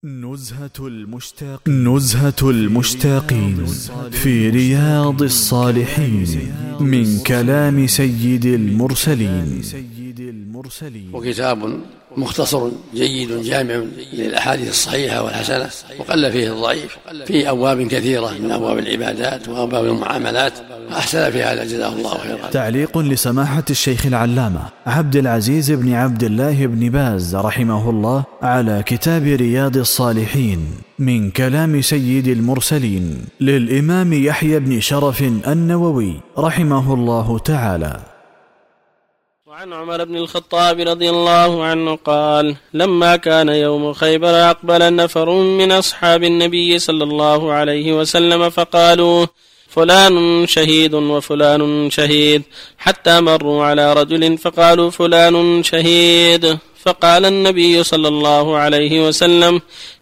نزهة المشتاقين في رياض الصالحين من كلام سيد المرسلين. وكتاب مختصر جيد جامع للأحاديث الصحيحة والحسنة، وقل فيه الضعيف، في أبواب كثيرة من أبواب العبادات وأبواب المعاملات، أحسن في هذا جزاه الله خيرا. تعليق لسماحة الشيخ العلامة عبد العزيز بن عبد الله بن باز رحمه الله على كتاب رياض الصالحين من كلام سيد المرسلين للإمام يحيى بن شرف النووي رحمه الله تعالى. وعن عمر بن الخطاب رضي الله عنه قال: لما كان يوم خيبر أقبل نفر من أصحاب النبي صلى الله عليه وسلم فقالوا: فلان شهيد وفلان شهيد، حتى مروا على رجل فقالوا: فلان شهيد. فقال النبي صلى الله عليه وسلم: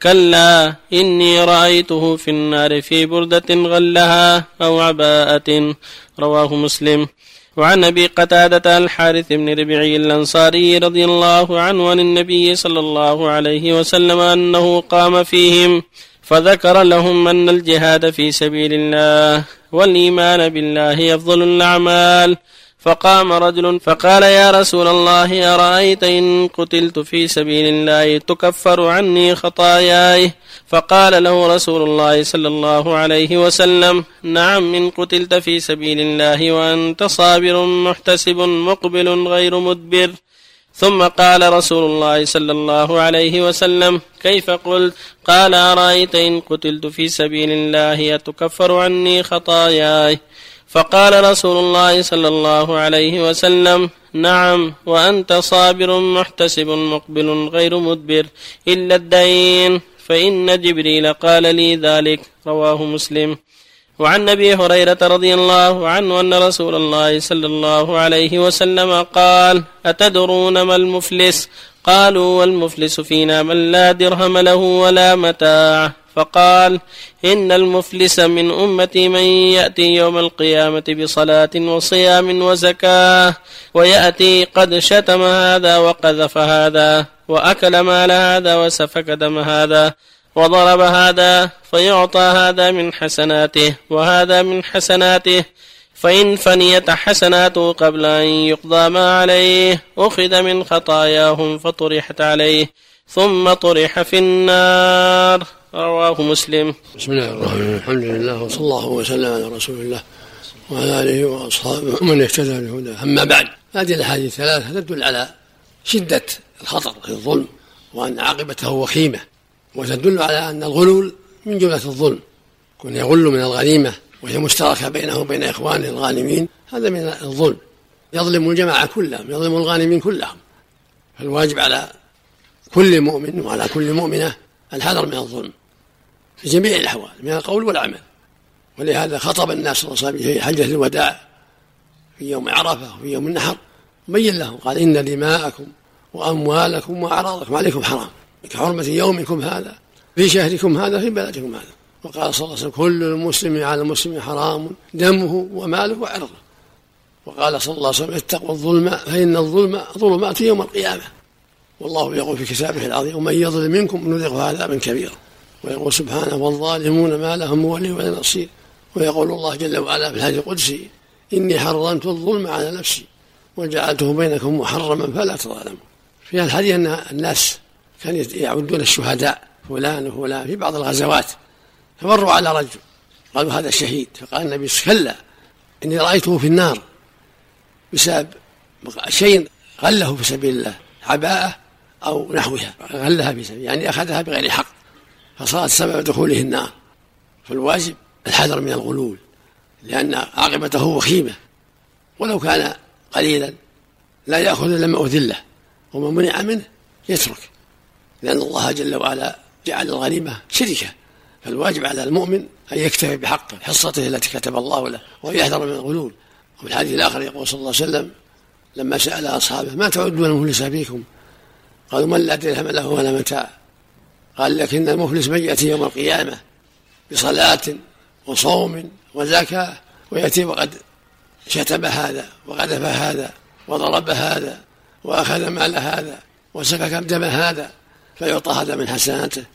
كلا، إني رأيته في النار في بردة غلها أو عباءة. رواه مسلم. وعن أبي قتادة الحارث بن ربيعي الأنصاري رضي الله عنه عن النبي صلى الله عليه وسلم أنه قام فيهم فذكر لهم أن الجهاد في سبيل الله والإيمان بالله أفضل الأعمال. فقام رجل فقال: يا رسول الله، أرأيت إن قتلت في سبيل الله تكفر عني خطاياي؟ فقال له رسول الله صلى الله عليه وسلم: نعم، إن قتلت في سبيل الله وأنت صابر محتسب مقبل غير مدبر. ثم قال رسول الله صلى الله عليه وسلم: كيف قلت؟ قال: أرأيت إن قتلت في سبيل الله تكفر عني خطاياي؟ فقال رسول الله صلى الله عليه وسلم: نعم، وأنت صابر محتسب مقبل غير مدبر إلا الدين، فإن جبريل قال لي ذلك. رواه مسلم. وعن أبي هريرة رضي الله عنه أن رسول الله صلى الله عليه وسلم قال: أتدرون ما المفلس؟ قالوا: والمفلس فينا من لا درهم له ولا متاع. فقال: إن المفلس من أمتي من يأتي يوم القيامة بصلاة وصيام وزكاة، ويأتي قد شتم هذا وقذف هذا وأكل مال هذا وسفك دم هذا وضرب هذا، فيعطى هذا من حسناته وهذا من حسناته، فإن فنيت حسناته قبل أن يقضى ما عليه أخذ من خطاياهم فطرحت عليه ثم طرح في النار. رواه مسلم. بسم الله الرحمن الرحيم، الحمد لله وصلى الله وسلم على رسول الله وعلى آله وأصحابه ومن اهتدى بهداه. أما بعد، هذه الأحاديث الثلاثة تدل على شدة الخطر في الظلم وأن عاقبته وخيمة، وتدل على أن الغلول من جملة الظلم، كن يغل من الغنيمة وهي مشتركة بينه وبين إخوانه الغانمين، هذا من الظلم، يظلم الجماعة كلهم، يظلم الغانمين كلهم. فالواجب على كل مؤمن وعلى كل مؤمنة الحذر من الظلم في جميع الأحوال من القول والعمل. ولهذا خطب الناس صلى الله عليه وسلم في حجة الوداع في يوم عرفة وفي يوم النحر، بين لهم قال: إن دماءكم وأموالكم وأعراضكم عليكم حرام كحرمة يومكم هذا في شهركم هذا في بلدكم هذا. وقال صلى الله عليه وسلم: كل المسلم على المسلم حرام دمه وماله وعرضه. وقال صلى الله عليه وسلم: اتقوا الظلم فإن الظلم ظلمات يوم القيامة. والله يقول في كتابه العظيم: ومن يظلم منكم نذقه عذابا كبيرا. ويقول سبحانه: والظالمون ما لهم ولي ولا نصير. ويقول الله جل وعلا في الحديث القدسي: إني حرمت الظلم على نفسي وجعلته بينكم محرما فلا تظالموا. في الحديث أن الناس كانوا يعودون الشهداء فلان وفلان في بعض الغزوات، فمروا على رجل قالوا: هذا الشهيد. فقال النبي: كلا، إني رأيته في النار بسبب شيء غله في سبيل الله، عباءة أو نحوها، غلها في سبيل يعني أخذها بغير حق فصارت سبب دخوله النار. فالواجب الحذر من الغلول، لأن عاقبته وخيمة، ولو كان قليلا لا يأخذ لما أذل له، ومن منع منه يترك، لأن الله جل وعلا جعل الغنيمة شركة. فالواجب على المؤمن أن يكتفي بحقه حصته التي كتب الله له ويحذر من الغلول. وفي الحديث الآخر يقول صلى الله عليه وسلم لما سأل أصحابه: ما تعدون المفلس فيكم؟ قالوا: من لا درهم له ولا متاع. قال: لكن المفلس من يأتي يوم القيامة بصلاة وصوم وزكاة ويأتي وقد شتم هذا وقذف هذا وضرب هذا وأخذ مال هذا وسفك دم هذا، فيعطى هذا من حسناته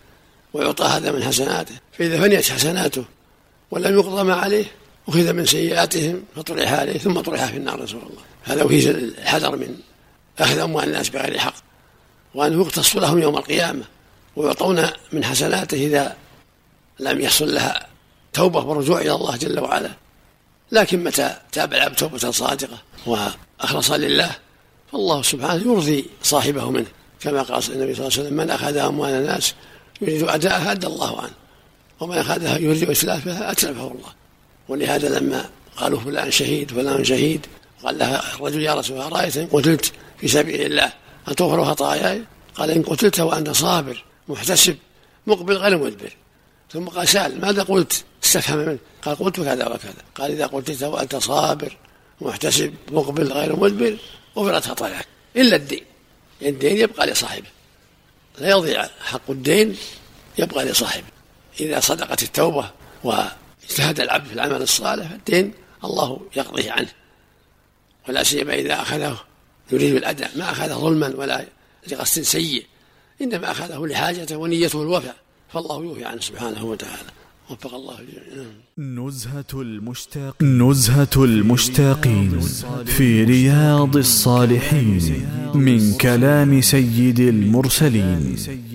ويعطى هذا من حسناته، فإذا فنيت حسناته ولم يقضى ما عليه أخذ من سيئاتهم فطرح عليه ثم طرح في النار، رسول الله. هذا وهي الحذر من أخذ أموال الناس بغير حق، وأنه يقتص لهم يوم القيامة ويعطون من حسناته إذا لم يحصل لها توبة ورجوع إلى الله جل وعلا. لكن متى تاب العبد توبة صادقة وأخلص لله فالله سبحانه يرضي صاحبه منه، كما قال النبي صلى الله عليه وسلم: من أخذ أموال الناس يريد أداءها أدى الله عنه، ومن أخذها يريد إتلافها أتلفه الله. ولهذا لما قالوا فلان شهيد فلان شهيد، قال لها الرجل: يا رسول الله، رأيت إن قتلت في سبيل الله أتغفر خطاياي؟ قال: إن قتلت وأنت صابر محتسب مقبل غير مدبر. ثم قال: سأل ماذا قلت؟ استفهم منه، قال: قلت كذا وكذا. قال: إذا قتلت وأنت صابر محتسب مقبل غير مدبر غفرت خطاياك إلا الدين. الدين يبقى لصاحبه، لا يضيع حق الدين، يبقى لصاحبه. إذا صدقت التوبة واجتهد العبد في العمل الصالح فالدين الله يقضيه عنه، ولا سيما إذا أخذه يريد الأداء، ما أخذه ظلما ولا لقصد سيء، إنما أخذه لحاجته ونيته الوفاء، فالله يوفي عنه سبحانه وتعالى. وفق الله نزهة المشتاقين في رياض الصالحين من كلام سيد المرسلين.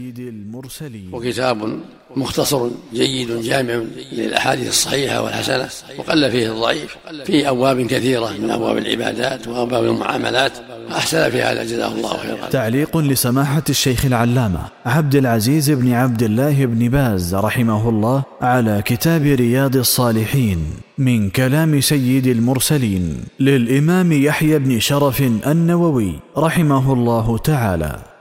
وكتاب مختصر جيد جامع للأحاديث الصحيحة والحسنة، وقل فيه الضعيف، في أبواب كثيرة من أبواب العبادات وأبواب المعاملات، أحسن في هذا جزاه الله خيرا. تعليق لسماحة الشيخ العلامة عبد العزيز بن عبد الله بن باز رحمه الله على كتاب رياض الصالحين من كلام سيد المرسلين للإمام يحيى بن شرف النووي رحمه الله تعالى.